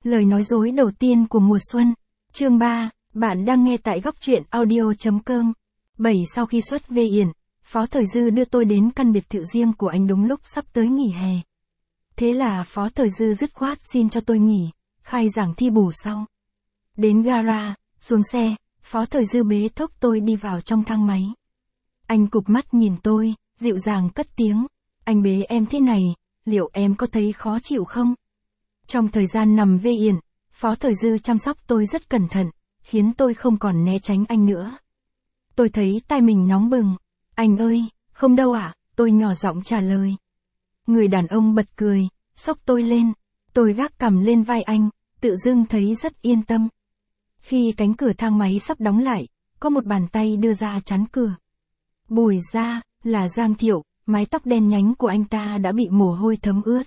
Lời nói dối đầu tiên của mùa xuân. Chương 3, bạn đang nghe tại góc truyện audio.com. 7 Sau khi xuất về Yển, Phó Thời Dư đưa tôi đến căn biệt thự riêng của anh đúng lúc sắp tới nghỉ hè. Thế là Phó Thời Dư dứt khoát xin cho tôi nghỉ, khai giảng thi bù sau. Đến gara, xuống xe, Phó Thời Dư bế thốc tôi đi vào trong thang máy. Anh cụp mắt nhìn tôi, dịu dàng cất tiếng, anh bế em thế này, liệu em có thấy khó chịu không? Trong thời gian nằm về Yển, Phó Thời Dư chăm sóc tôi rất cẩn thận, khiến tôi không còn né tránh anh nữa. Tôi thấy tai mình nóng bừng. Anh ơi, không đâu ạ, tôi nhỏ giọng trả lời. Người đàn ông bật cười, xốc tôi lên. Tôi gác cằm lên vai anh, tự dưng thấy rất yên tâm. Khi cánh cửa thang máy sắp đóng lại, có một bàn tay đưa ra chắn cửa. Bùi ra, là Giang Thiệu, mái tóc đen nhánh của anh ta đã bị mồ hôi thấm ướt.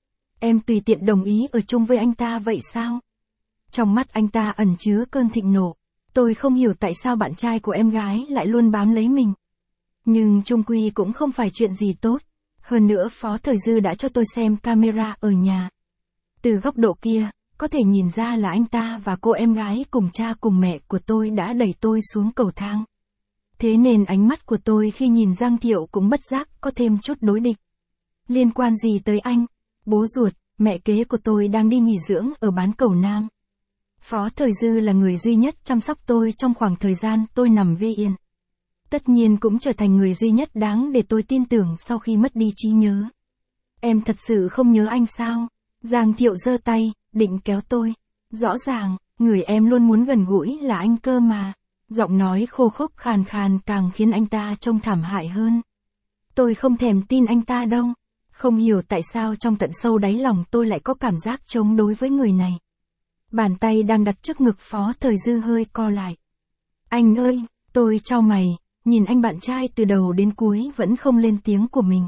Em tùy tiện đồng ý ở chung với anh ta vậy sao? Trong mắt anh ta ẩn chứa cơn thịnh nộ. Tôi không hiểu tại sao bạn trai của em gái lại luôn bám lấy mình. Nhưng chung quy cũng không phải chuyện gì tốt. Hơn nữa Phó Thời Dư đã cho tôi xem camera ở nhà. Từ góc độ kia, có thể nhìn ra là anh ta và cô em gái cùng cha cùng mẹ của tôi đã đẩy tôi xuống cầu thang. Thế nên ánh mắt của tôi khi nhìn Giang Thiệu cũng bất giác có thêm chút đối địch. Liên quan gì tới anh? Bố ruột, mẹ kế của tôi đang đi nghỉ dưỡng ở bán cầu Nam. Phó Thời Dư là người duy nhất chăm sóc tôi trong khoảng thời gian tôi nằm về Yển. Tất nhiên cũng trở thành người duy nhất đáng để tôi tin tưởng sau khi mất đi trí nhớ. Em thật sự không nhớ anh sao? Giang Thiệu giơ tay, định kéo tôi. Rõ ràng, người em luôn muốn gần gũi là anh cơ mà. Giọng nói khô khốc khàn khàn càng khiến anh ta trông thảm hại hơn. Tôi không thèm tin anh ta đâu. Không hiểu tại sao trong tận sâu đáy lòng tôi lại có cảm giác chống đối với người này. Bàn tay đang đặt trước ngực Phó Thời Dư hơi co lại. Anh ơi, tôi chau mày, nhìn anh bạn trai từ đầu đến cuối vẫn không lên tiếng của mình.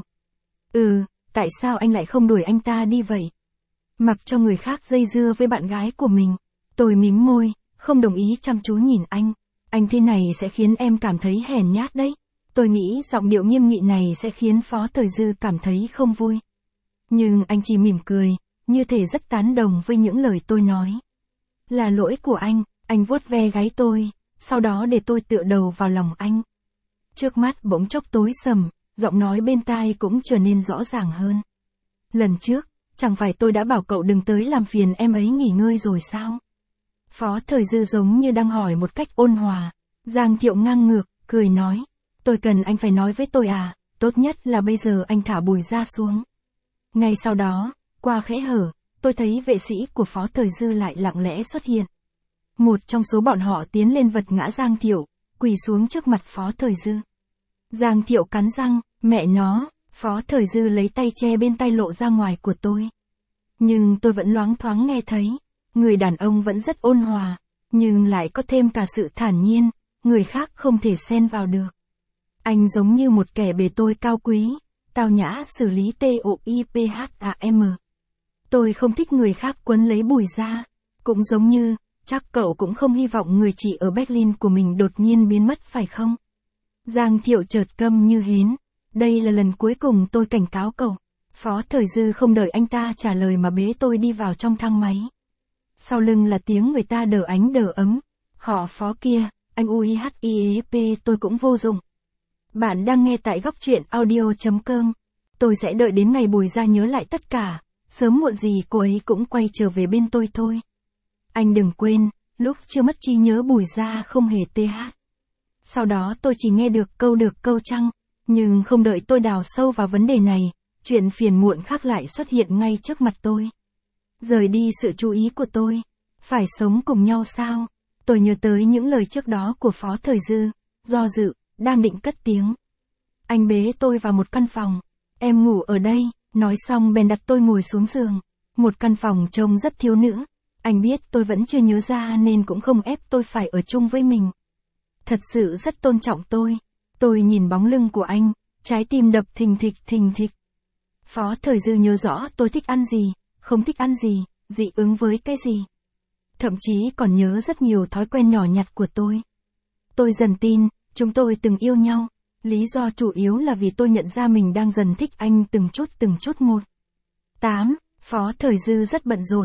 Tại sao anh lại không đuổi anh ta đi vậy? Mặc cho người khác dây dưa với bạn gái của mình. Tôi mím môi, không đồng ý chăm chú nhìn anh. Anh thế này sẽ khiến em cảm thấy hèn nhát đấy. Tôi nghĩ giọng điệu nghiêm nghị này sẽ khiến Phó Thời Dư cảm thấy không vui. Nhưng anh chỉ mỉm cười, như thể rất tán đồng với những lời tôi nói. Là lỗi của anh vuốt ve gáy tôi, sau đó để tôi tựa đầu vào lòng anh. Trước mắt bỗng chốc tối sầm, giọng nói bên tai cũng trở nên rõ ràng hơn. Lần trước, chẳng phải tôi đã bảo cậu đừng tới làm phiền em ấy nghỉ ngơi rồi sao? Phó Thời Dư giống như đang hỏi một cách ôn hòa. Giang Thiệu ngang ngược, cười nói. Tôi cần anh phải nói với tôi à, tốt nhất là bây giờ anh thả Bùi ra xuống. Ngay sau đó, qua kẽ hở, tôi thấy vệ sĩ của Phó Thời Dư lại lặng lẽ xuất hiện. Một trong số bọn họ tiến lên vật ngã Giang Thiệu, quỳ xuống trước mặt Phó Thời Dư. Giang Thiệu cắn răng, mẹ nó, Phó Thời Dư lấy tay che bên tay lộ ra ngoài của tôi. Nhưng tôi vẫn loáng thoáng nghe thấy, người đàn ông vẫn rất ôn hòa, nhưng lại có thêm cả sự thản nhiên, người khác không thể xen vào được. Anh giống như một kẻ bề tôi cao quý, tao nhã xử lý TOIPHAM. Tôi không thích người khác quấn lấy Bùi ra, cũng giống như, chắc cậu cũng không hy vọng người chị ở Berlin của mình đột nhiên biến mất phải không? Giang Thiệu chợt câm như hến, đây là lần cuối cùng tôi cảnh cáo cậu. Phó Thời Dư không đợi anh ta trả lời mà bế tôi đi vào trong thang máy. Sau lưng là tiếng người ta đờ ánh đờ ấm, họ Phó kia, anh UIHIEP tôi cũng vô dụng. Bạn đang nghe tại góc truyện audio.com. Tôi sẽ đợi đến ngày Bùi ra nhớ lại tất cả, sớm muộn gì cô ấy cũng quay trở về bên tôi thôi. Anh đừng quên, lúc chưa mất trí nhớ Bùi ra không hề TH. Sau đó tôi chỉ nghe được câu chăng, nhưng không đợi tôi đào sâu vào vấn đề này, chuyện phiền muộn khác lại xuất hiện ngay trước mặt tôi. Rời đi sự chú ý của tôi, phải sống cùng nhau sao? Tôi nhớ tới những lời trước đó của Phó Thời Dư, do dự, đang định cất tiếng. Anh bế tôi vào một căn phòng, em ngủ ở đây, nói xong bèn đặt tôi ngồi xuống giường. Một căn phòng trông rất thiếu nữ, anh biết tôi vẫn chưa nhớ ra nên cũng không ép tôi phải ở chung với mình. Thật sự rất tôn trọng tôi nhìn bóng lưng của anh, trái tim đập thình thịch. Phó Thời Dư nhớ rõ tôi thích ăn gì, không thích ăn gì, dị ứng với cái gì. Thậm chí còn nhớ rất nhiều thói quen nhỏ nhặt của tôi. Tôi dần tin, chúng tôi từng yêu nhau, lý do chủ yếu là vì tôi nhận ra mình đang dần thích anh từng chút một. 8. Phó Thời Dư rất bận rộn.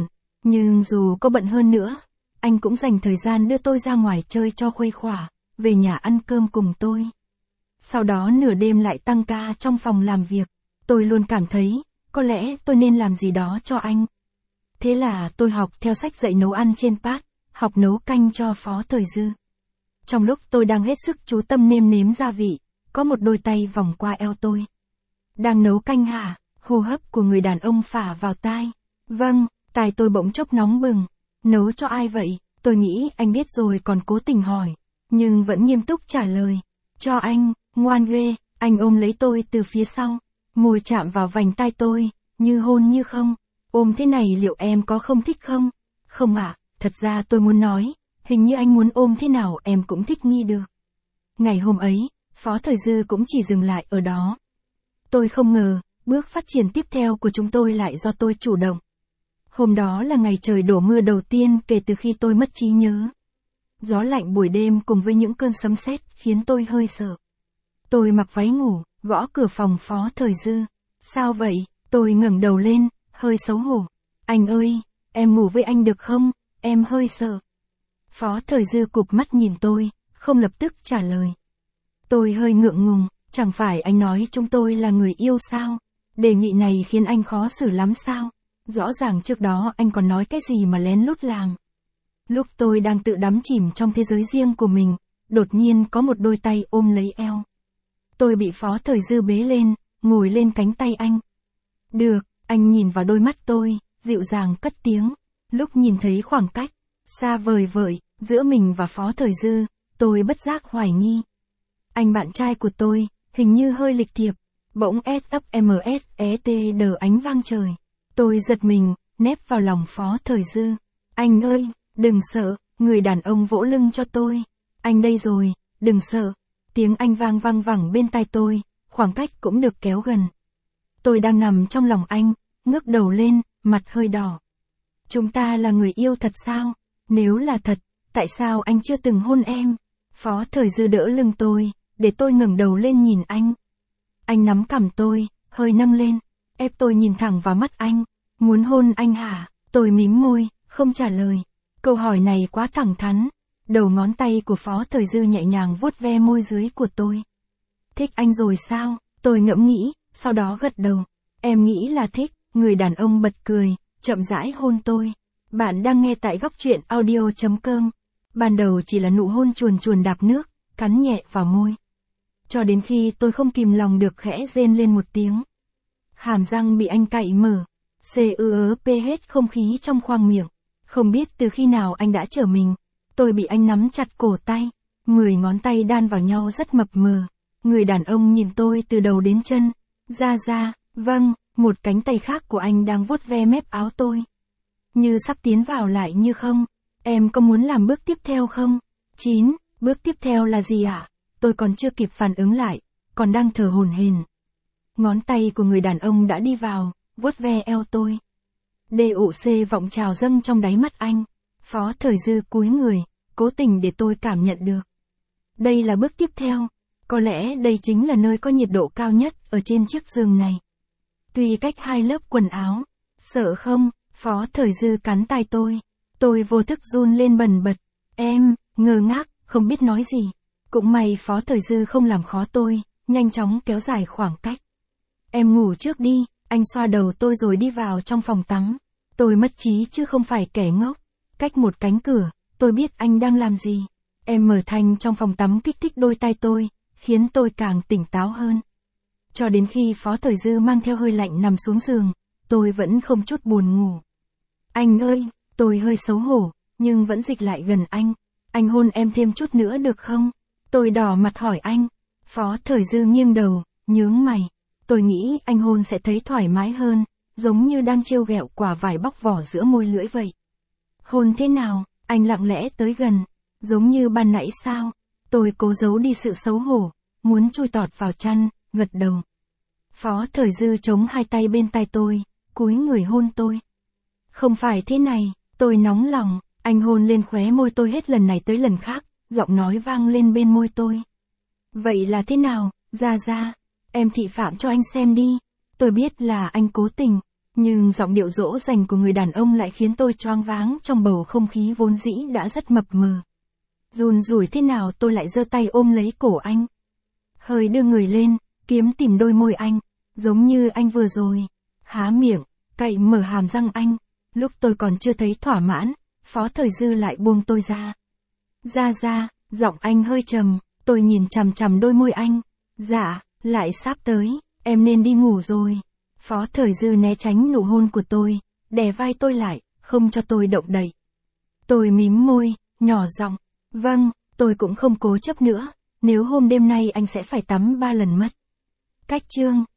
Nhưng dù có bận hơn nữa, anh cũng dành thời gian đưa tôi ra ngoài chơi cho khuây khỏa, về nhà ăn cơm cùng tôi. Sau đó nửa đêm lại tăng ca trong phòng làm việc, tôi luôn cảm thấy, có lẽ tôi nên làm gì đó cho anh. Thế là tôi học theo sách dạy nấu ăn trên Pad, học nấu canh cho Phó Thời Dư. Trong lúc tôi đang hết sức chú tâm nêm nếm gia vị, có một đôi tay vòng qua eo tôi. Đang nấu canh hả? Hô hấp của người đàn ông phả vào tai. Vâng, tai tôi bỗng chốc nóng bừng. Nấu cho ai vậy? Tôi nghĩ anh biết rồi còn cố tình hỏi. Nhưng vẫn nghiêm túc trả lời. Cho anh, ngoan ghê. Anh ôm lấy tôi từ phía sau. Môi chạm vào vành tai tôi, như hôn như không. Ôm thế này liệu em có không thích không? Không ạ, thật ra tôi muốn nói. Hình như anh muốn ôm thế nào em cũng thích nghi được. Ngày hôm ấy, Phó Thời Dư cũng chỉ dừng lại ở đó. Tôi không ngờ, bước phát triển tiếp theo của chúng tôi lại do tôi chủ động. Hôm đó là ngày trời đổ mưa đầu tiên kể từ khi tôi mất trí nhớ. Gió lạnh buổi đêm cùng với những cơn sấm sét khiến tôi hơi sợ. Tôi mặc váy ngủ, gõ cửa phòng Phó Thời Dư. Sao vậy? Tôi ngẩng đầu lên, hơi xấu hổ. Anh ơi, em ngủ với anh được không? Em hơi sợ. Phó Thời Dư cụp mắt nhìn tôi, không lập tức trả lời. Tôi hơi ngượng ngùng, chẳng phải anh nói chúng tôi là người yêu sao? Đề nghị này khiến anh khó xử lắm sao? Rõ ràng trước đó anh còn nói cái gì mà lén lút làm. Lúc tôi đang tự đắm chìm trong thế giới riêng của mình, đột nhiên có một đôi tay ôm lấy eo. Tôi bị Phó Thời Dư bế lên, ngồi lên cánh tay anh. Được, anh nhìn vào đôi mắt tôi, dịu dàng cất tiếng. Lúc nhìn thấy khoảng cách xa vời vợi giữa mình và Phó Thời Dư, tôi bất giác hoài nghi. Anh bạn trai của tôi, hình như hơi lịch thiệp, bỗng SFMSET ánh vang trời. Tôi giật mình, nép vào lòng Phó Thời Dư. Anh ơi, đừng sợ, người đàn ông vỗ lưng cho tôi. Anh đây rồi, đừng sợ. Tiếng anh vang vang vẳng bên tai tôi, khoảng cách cũng được kéo gần. Tôi đang nằm trong lòng anh, ngước đầu lên, mặt hơi đỏ. Chúng ta là người yêu thật sao? Nếu là thật, tại sao anh chưa từng hôn em? Phó Thời Dư đỡ lưng tôi, để tôi ngẩng đầu lên nhìn anh. Anh nắm cằm tôi, hơi nâng lên, ép tôi nhìn thẳng vào mắt anh. Muốn hôn anh hả? Tôi mím môi, không trả lời. Câu hỏi này quá thẳng thắn. Đầu ngón tay của Phó Thời Dư nhẹ nhàng vuốt ve môi dưới của tôi. Thích anh rồi sao? Tôi ngẫm nghĩ, sau đó gật đầu. Em nghĩ là thích. Người đàn ông bật cười, chậm rãi hôn tôi. Bạn đang nghe tại góc truyện audio.com. Ban đầu chỉ là nụ hôn chuồn chuồn đạp nước, cắn nhẹ vào môi. Cho đến khi tôi không kìm lòng được khẽ rên lên một tiếng. Hàm răng bị anh cạy mở. CUP hết không khí trong khoang miệng. Không biết từ khi nào anh đã trở mình. Tôi bị anh nắm chặt cổ tay. 10 ngón tay đan vào nhau rất mập mờ. Người đàn ông nhìn tôi từ đầu đến chân. Ra, vâng, một cánh tay khác của anh đang vuốt ve mép áo tôi. Như sắp tiến vào lại như không. Em có muốn làm bước tiếp theo không? 9. Bước tiếp theo là gì ạ? Tôi còn chưa kịp phản ứng lại, còn đang thở hổn hển. Ngón tay của người đàn ông đã đi vào, vuốt ve eo tôi. DUC vọng trào dâng trong đáy mắt anh. Phó Thời Dư cúi người, cố tình để tôi cảm nhận được. Đây là bước tiếp theo. Có lẽ đây chính là nơi có nhiệt độ cao nhất ở trên chiếc giường này. Tuy cách 2 lớp quần áo. Sợ không? Phó Thời Dư cắn tai tôi. Tôi vô thức run lên bần bật. Em, ngơ ngác, không biết nói gì. Cũng may Phó Thời Dư không làm khó tôi, nhanh chóng kéo dài khoảng cách. Em ngủ trước đi, anh xoa đầu tôi rồi đi vào trong phòng tắm. Tôi mất trí chứ không phải kẻ ngốc. Cách một cánh cửa, tôi biết anh đang làm gì. Em mở thanh trong phòng tắm kích thích đôi tai tôi, khiến tôi càng tỉnh táo hơn. Cho đến khi Phó Thời Dư mang theo hơi lạnh nằm xuống giường, tôi vẫn không chút buồn ngủ. Anh ơi, tôi hơi xấu hổ, nhưng vẫn dịch lại gần anh. Anh hôn em thêm chút nữa được không? Tôi đỏ mặt hỏi anh. Phó Thời Dư nghiêng đầu, nhướng mày. Tôi nghĩ anh hôn sẽ thấy thoải mái hơn, giống như đang trêu ghẹo quả vải bóc vỏ giữa môi lưỡi vậy. Hôn thế nào? Anh lặng lẽ tới gần. Giống như ban nãy sao? Tôi cố giấu đi sự xấu hổ, muốn chui tọt vào chăn, gật đầu. Phó Thời Dư chống hai tay bên tai tôi, cúi người hôn tôi. Không phải thế này, tôi nóng lòng, anh hôn lên khóe môi tôi hết lần này tới lần khác, giọng nói vang lên bên môi tôi. Vậy là thế nào, ra, em thị phạm cho anh xem đi. Tôi biết là anh cố tình, Nhưng giọng điệu dỗ dành của người đàn ông lại khiến tôi choáng váng trong bầu không khí vốn dĩ đã rất mập mờ. Run rủi thế nào tôi lại giơ tay ôm lấy cổ anh. Hơi đưa người lên, kiếm tìm đôi môi anh, giống như anh vừa rồi. Há miệng, cậy mở hàm răng anh. Lúc tôi còn chưa thấy thỏa mãn, Phó Thời Dư lại buông tôi ra. Ra, giọng anh hơi trầm, tôi nhìn chằm chằm đôi môi anh. Dạ, lại sắp tới, em nên đi ngủ rồi. Phó Thời Dư né tránh nụ hôn của tôi, đè vai tôi lại, không cho tôi động đậy. Tôi mím môi, nhỏ giọng, vâng, tôi cũng không cố chấp nữa, nếu hôm đêm nay anh sẽ phải tắm 3 lần mất. Cách chương